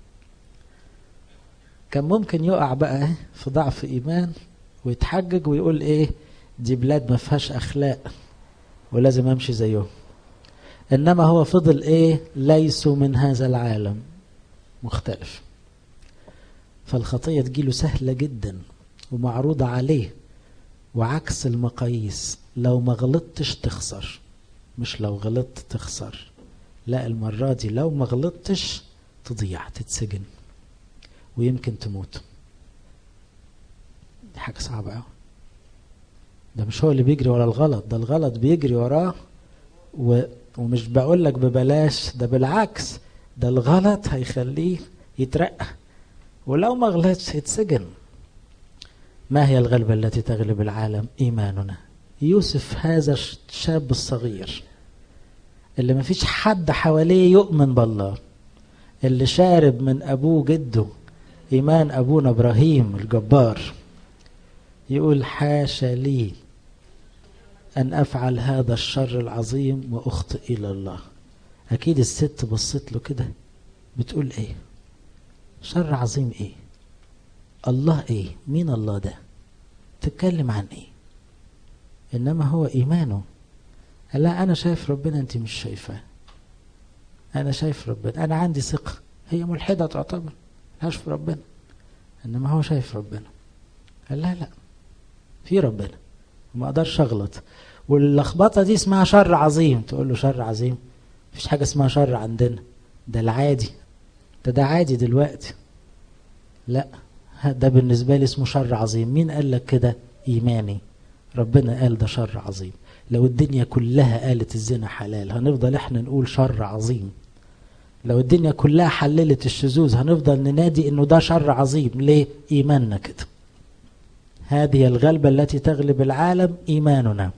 كان ممكن يقع بقى في ضعف ايمان ويتحجج ويقول ايه دي بلاد ما فيهاش اخلاق ولازم امشي زيهم. انما هو فضل ايه ليسوا من هذا العالم، مختلف. فالخطية تجيله سهلة جدا ومعروضة عليه، وعكس المقاييس، لو ما غلطتش تخسر، مش لو غلطت تخسر. لا، المرة دي لو ما غلطتش تضيع، تتسجن، ويمكن تموت. دي حاجة صعبة قوي. ده مش هو اللي بيجري ورا الغلط، ده الغلط بيجري وراه. ومش بقول لك ببلاش، ده بالعكس، ده الغلط هيخليه يترقى، ولو ما غلطش يتسجن. ما هي الغلبة التي تغلب العالم؟ إيماننا. يوسف هذا الشاب الصغير اللي ما فيش حد حواليه يؤمن بالله، اللي شارب من أبوه جده إيمان أبونا إبراهيم الجبار، يقول حاشا لي أن أفعل هذا الشر العظيم وأخطئ إلى الله. أكيد الست بصت له كده بتقول إيه؟ شر عظيم إيه؟ الله إيه؟ مين الله ده؟ تتكلم عن إيه؟ إنما هو إيمانه. لا، أنا شايف ربنا أنت مش شايفاه، أنا شايف ربنا، أنا عندي ثقة. هي ملحدة تعتبر ملهاش في ربنا، إنما هو شايف ربنا. قال لا لا، في ربنا وما أقدرش أغلط. واللخبطة دي اسمها شر عظيم. تقول له شر عظيم؟ مفيش حاجة اسمها شر عندنا، ده العادي، ده عادي دلوقتي. لا، ده بالنسبة لي اسمه شر عظيم. مين قال لك كده؟ إيماني. ربنا قال ده شر عظيم. لو الدنيا كلها قالت الزنا حلال هنفضل احنا نقول شر عظيم. لو الدنيا كلها حللت الشذوذ هنفضل ننادي انه ده شر عظيم. ليه؟ إيماننا كده. هذه الغلبة التي تغلب العالم، إيماننا.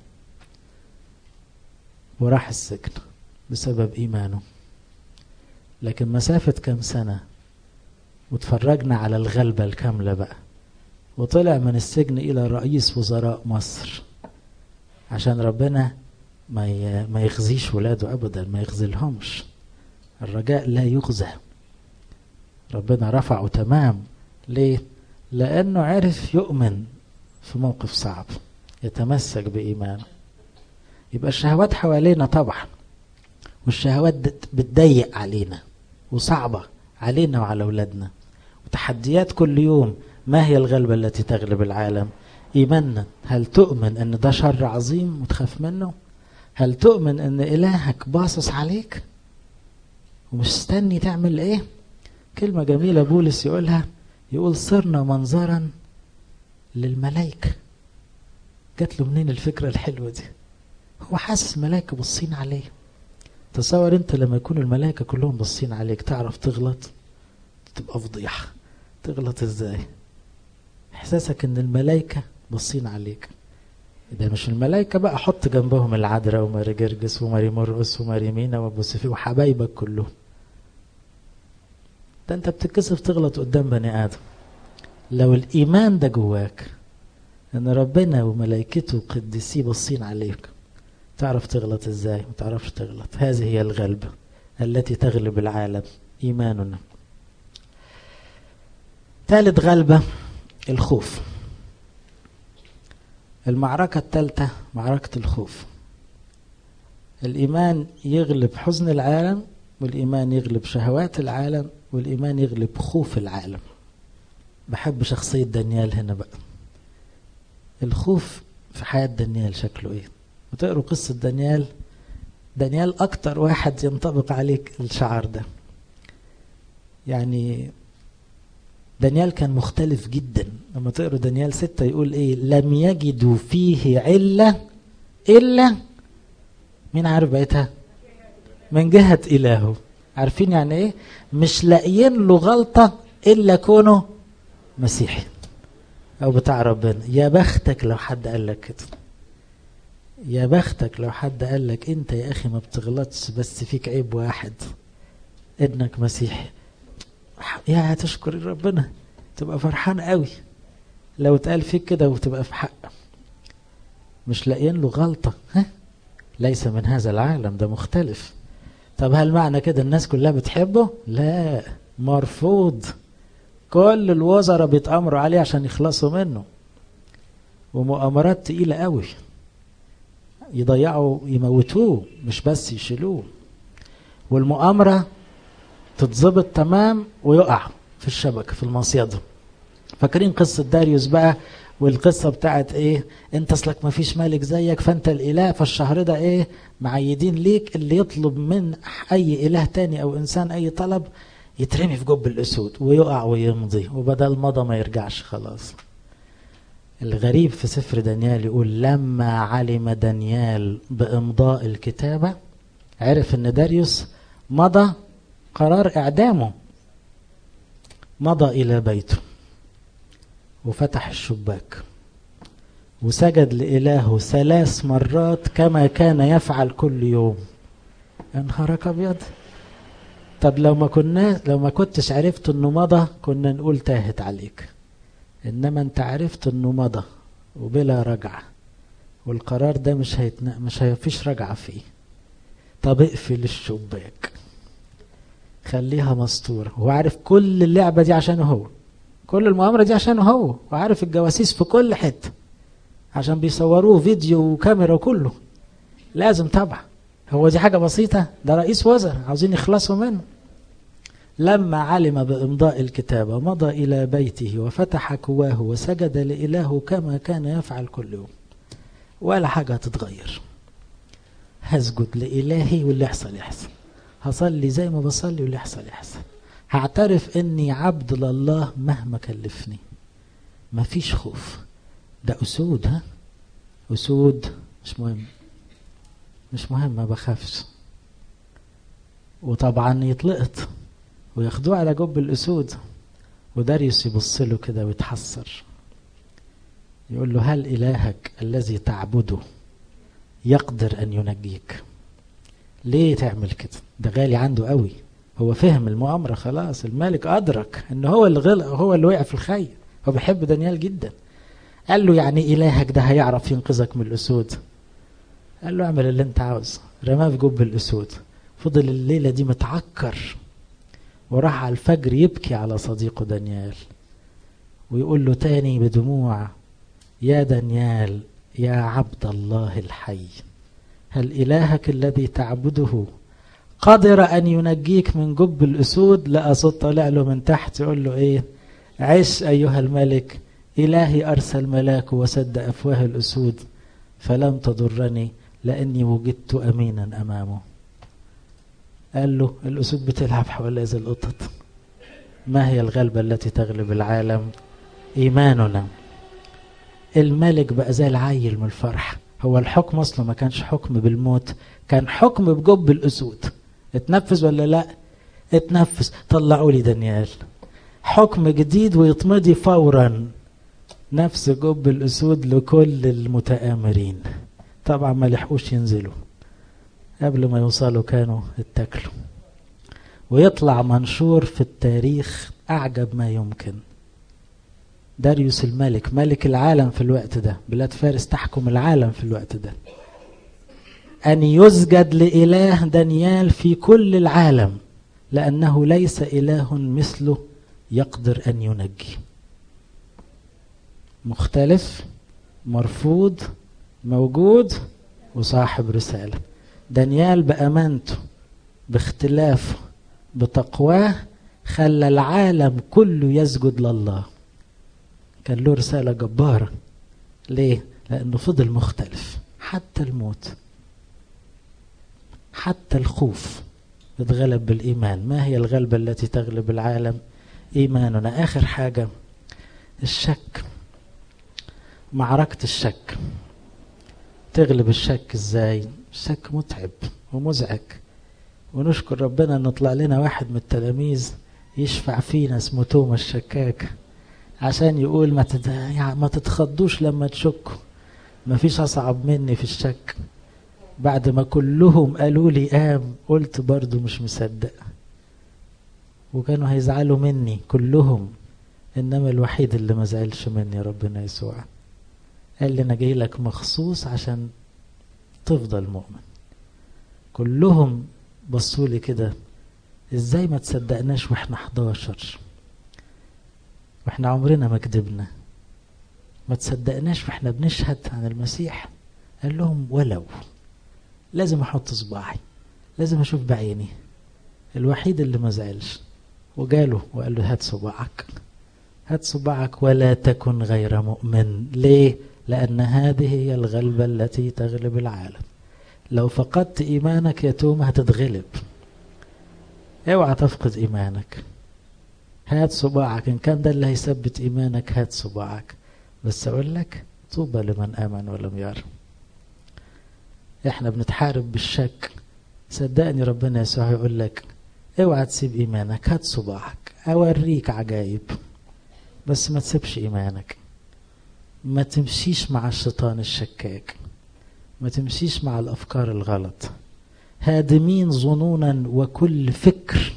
وراح السجن بسبب إيمانه. لكن مسافة كم سنة وتفرجنا على الغلبة الكاملة بقى، وطلع من السجن إلى رئيس وزراء مصر، عشان ربنا ما يخزيش ولاده أبدا، ما يخزلهمش. الرجاء لا يخزى. ربنا رفعه تمام. ليه؟ لأنه عرف يؤمن في موقف صعب، يتمسك بإيمانه. يبقى الشهوات حوالينا طبعا، والشهوات بتضيق علينا وصعبة علينا وعلى أولادنا، وتحديات كل يوم. ما هي الغلبة التي تغلب العالم؟ إيماننا. هل تؤمن أن ده شر عظيم وتخاف منه؟ هل تؤمن أن إلهك باصص عليك ومستني تعمل إيه؟ كلمة جميلة بولس يقولها، يقول صرنا منظرا للملائكة. جات له منين الفكرة الحلوة دي؟ هو حاسس ملائكة بصين عليه. تصور انت لما يكون الملائكة كلهم بصين عليك، تعرف تغلط؟ تبقى فضيحة. تغلط ازاي؟ احساسك ان الملائكة بصين عليك. ده مش الملائكة بقى، حط جنبهم العذراء وماري جرجس وماري مرقس وماري مينا وابو سفي وحبايبك كلهم. ده انت بتتكسف تغلط قدام بني ادم. لو الايمان ده جواك ان ربنا وملائكته وقديسيه بصين عليك، تعرف تغلط ازاي؟ ما تعرفش تغلط. هذه هي الغلبة التي تغلب العالم، ايماننا. ثالث غلبة الخوف. المعركة الثالثة معركة الخوف. الإيمان يغلب حزن العالم، والإيمان يغلب شهوات العالم، والإيمان يغلب خوف العالم. بحب شخصية دانيال هنا بقى. الخوف في حياة دانيال شكله ايه؟ وتقروا قصة دانيال. دانيال أكتر واحد ينطبق عليك الشعار ده. يعني دانيال كان مختلف جدا. لما تقروا دانيال 6 يقول ايه؟ لم يجدوا فيه علة إلا، مين عارف بقيتها؟ من جهة إلهه. عارفين يعني إيه؟ مش لاقيين له غلطة إلا كونه مسيحي أو بتاع ربنا. يا بختك لو حد قال لك كده، يا بختك لو حد قال لك أنت يا أخي ما بتغلطش بس فيك عيب واحد، إنك مسيحي. يا هتشكر ربنا، تبقى فرحان قوي لو اتقال فيك كده وتبقى في حق. مش لاقيين له غلطة، ليس من هذا العالم، ده مختلف. طب هل معنى كده الناس كلها بتحبه؟ لا، مرفوض. كل الوزراء بيتأمروا عليه عشان يخلصوا منه، ومؤامرات تقيلة قوي، يضيعوا يموتوه مش بس يشيلوه. والمؤامرة تتظبط تمام ويقع في الشبكة في المصيدة. فاكرين قصة داريوس بقى، والقصة بتاعت ايه؟ انت اصلك ما فيش مالك زيك فانت الاله، فالشهر ده ايه معيدين ليك اللي يطلب من اي اله تاني او انسان اي طلب يترمي في جب الاسود ويقع ويمضي، وبدل مضى ما يرجعش خلاص. الغريب في سفر دانيال يقول لما علم دانيال بامضاء الكتابة، عرف ان داريوس مضى قرار اعدامه، مضى الى بيته وفتح الشباك وسجد لإلهه 3 مرات كما كان يفعل كل يوم. يا نهارك ابيض. طب لو ما كنتش عرفت انه مضى كنا نقول تاهت عليك، انما انت عرفت انه مضى وبلا رجعة، والقرار ده مش هيفيش رجعة فيه. طب اقفل الشباك، خليها مستورة. هو عارف كل اللعبة دي عشانه هو، كل المؤامرة دي عشانه هو، وعارف الجواسيس في كل حتة عشان بيصوروه فيديو وكاميرا وكله. لازم طبعا، هو دي حاجة بسيطة؟ ده رئيس وزراء عاوزين يخلصوا منه. لما علم بإمضاء الكتابة مضى إلى بيته وفتح كواه وسجد لإله كما كان يفعل كل يوم. ولا حاجة هتتغير. هسجد لإلهي واللي يحصل يحصل، هصلي زي ما بصلي واللي يحصل يحصل، هعترف اني عبد لله مهما كلفني. مفيش خوف. ده أسود، أسود مش مهم ما بخافش. وطبعا يطلقت وياخدوه على جب الأسود، وداريوس يبص له كده ويتحسر، يقول له هل إلهك الذي تعبده يقدر أن ينجيك؟ ليه تعمل كده؟ ده غالي عنده قوي، هو فهم المؤامرة خلاص. الملك أدرك أن هو اللي غلق، هو اللي وقع في الخير. هو بيحب دانيال جدا. قال له يعني إلهك ده هيعرف ينقذك من الأسود؟ قال له اعمل اللي انت عاوز. رماه في جب الأسود. فضل الليلة دي متعكر، وراح على الفجر يبكي على صديقه دانيال ويقول له تاني بدموع يا دانيال يا عبد الله الحي، هل إلهك الذي تعبده قادر أن ينجيك من جب الأسود؟ لا صوت طالع له من تحت يقول له إيه؟ عش أيها الملك، إلهي أرسل ملاكه وسد أفواه الأسود فلم تضرني لأني وجدت أمينا أمامه. قال له الأسود بتلعب حوالي زي القطط. ما هي الغلبة التي تغلب العالم؟ إيماننا. الملك بقى زي العيل من الفرح. هو الحكم أصلا ما كانش حكم بالموت، كان حكم بجب الأسود. اتنفذ ولا لا؟ اتنفذ. طلعوا لي دانيال، حكم جديد ويتمضي فورا، نفس جب الأسود لكل المتآمرين. طبعا ما لحقوش ينزلوا، قبل ما يوصلوا كانوا اتكلوا. ويطلع منشور في التاريخ أعجب ما يمكن. داريوس الملك، ملك العالم في الوقت ده، بلاد فارس تحكم العالم في الوقت ده، أن يسجد لإله دانيال في كل العالم، لأنه ليس إله مثله يقدر أن ينجي. مختلف، مرفوض، موجود، وصاحب رسالة. دانيال بأمانته، باختلافه، بتقواه، خلى العالم كله يسجد لله. كان له رسالة جبارة. ليه؟ لأنه فضل مختلف حتى الموت، حتى الخوف اتغلب بالإيمان. ما هي الغلبة التي تغلب العالم؟ إيماننا. آخر حاجة الشك، معركة الشك. تغلب الشك ازاي؟ الشك متعب ومزعج. ونشكر ربنا ان طلع لنا واحد من التلاميذ يشفع فينا اسمه توما الشكاك، عشان يقول ما تتخضوش لما تشكوا، ما فيش أصعب مني في الشك. بعد ما كلهم قالوا لي قام قلت برضو مش مصدق، وكانوا هيزعلوا مني كلهم، إنما الوحيد اللي ما زعلش مني ربنا يسوع. قال لي أنا جاي لك مخصوص عشان تفضل مؤمن. كلهم بصوا لي كده، ازاي ما تصدقناش واحنا 11 واحنا عمرنا ما كدبنا، ما تصدقناش واحنا بنشهد عن المسيح. قال لهم ولو لازم احط صباعي، لازم اشوف بعيني. الوحيد اللي ما زعلش وجاله وقال له هات صباعك، هات صباعك ولا تكن غير مؤمن. ليه؟ لأن هذه هي الغلبة التي تغلب العالم. لو فقدت إيمانك يا توما هتتغلب. اوعى تفقد إيمانك، هات صباعك. إن كان ده اللي هيثبت إيمانك هات صباعك. بس أقول لك طوبى لمن آمن ولم يرى. احنا بنتحارب بالشك، صدقني ربنا يسوع يقول لك اوعى تسيب إيمانك، هات صباعك أوريك عجائب. بس ما تسيبش إيمانك، ما تمشيش مع الشيطان الشكاك، ما تمشيش مع الأفكار الغلط. هادمين ظنونا وكل فكر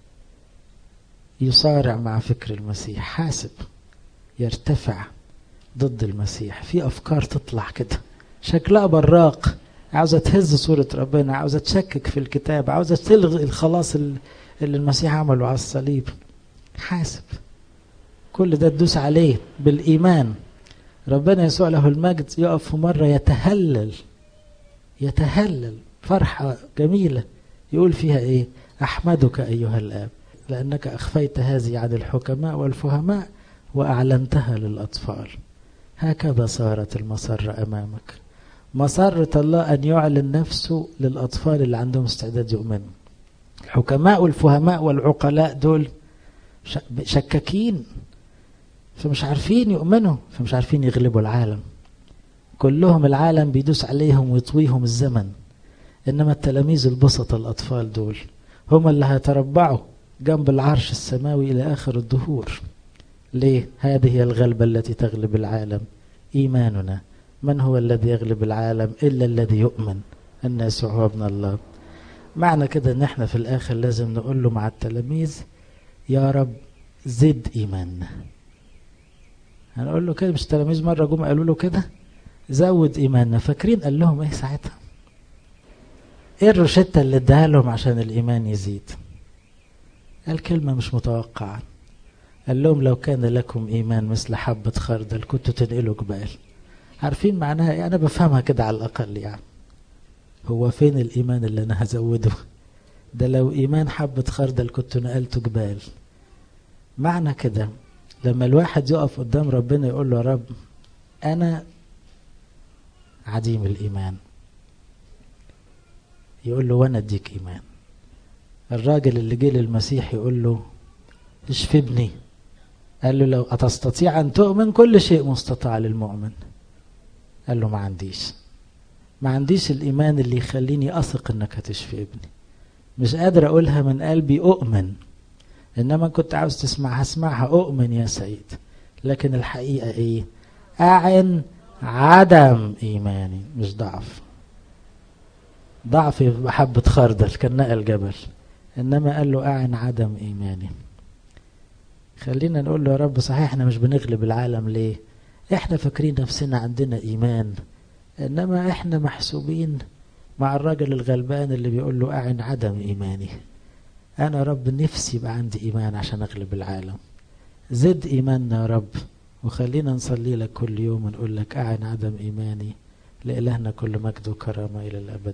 يصارع مع فكر المسيح. حاسب يرتفع ضد المسيح. في أفكار تطلع كده شكلها براق، عاوزة تهز صورة ربنا، عاوزة تشكك في الكتاب، عاوزة تلغي الخلاص اللي المسيح عمله على الصليب. حاسب كل ده تدوس عليه بالإيمان. ربنا يسوع له المجد يقف مرة يتهلل فرحة جميلة، يقول فيها ايه؟ أحمدك أيها الآب لأنك أخفيت هذه عن الحكماء والفهماء وأعلنتها للأطفال. هكذا صارت المسرة أمامك. مسرة الله أن يعلن نفسه للأطفال اللي عندهم استعداد يؤمنوا. الحكماء والفهماء والعقلاء دول شكاكين، فمش عارفين يؤمنوا، فمش عارفين يغلبوا العالم. كلهم العالم بيدوس عليهم ويطويهم الزمن. إنما التلاميذ البسطة الأطفال دول هم اللي هيتربعوا جنب العرش السماوي إلى آخر الدهور. ليه؟ هذه هي الغلبة التي تغلب العالم، إيماننا. من هو الذي يغلب العالم إلا الذي يؤمن أن يسوع هو ابن الله. معنى كده ان احنا في الآخر لازم نقول له مع التلاميذ يا رب زد إيماننا. هنقول له كده، مش التلاميذ مرة جم قالوا له كده زود إيماننا. فاكرين قال لهم ايه ساعتها؟ ايه الروشتة اللي اداها لهم عشان الإيمان يزيد؟ قال كلمة مش متوقعة. قال لهم لو كان لكم إيمان مثل حبة خردل كنتوا تنقلوا جبال. عارفين معناها ايه؟ أنا بفهمها كده على الأقل يعني. هو فين الإيمان اللي أنا هزوده؟ ده لو إيمان حبة خردل كنت نقلته جبال. معنى كده لما الواحد يقف قدام ربنا يقول له يا رب أنا عديم الإيمان، يقول له وانا اديك إيمان. الراجل اللي جه للمسيح يقول له اشفي ابني، قال له لو أتستطيع أن تؤمن كل شيء مستطاع للمؤمن. قال له ما عنديش الإيمان اللي يخليني أثق أنك هتشفي ابني، مش قادر أقولها من قلبي أؤمن، إنما كنت عاوز تسمعها اسمعها أؤمن يا سيد. لكن الحقيقة إيه؟ أعن عدم إيماني، مش ضعف. ضعف بحبة خردل كان نقل جبل، إنما قال له أعن عدم إيماني. خلينا نقول له يا رب صحيح احنا مش بنغلب العالم. ليه؟ احنا فاكرين نفسنا عندنا إيمان، إنما احنا محسوبين مع الراجل الغلبان اللي بيقول له أعن عدم إيماني. أنا رب نفسي يبقى عندي إيمان عشان أغلب العالم. زد إيماننا يا رب، وخلينا نصلي لك كل يوم ونقول لك أعن عدم إيماني. لإلهنا كل مجد وكرامة إلى الأبد.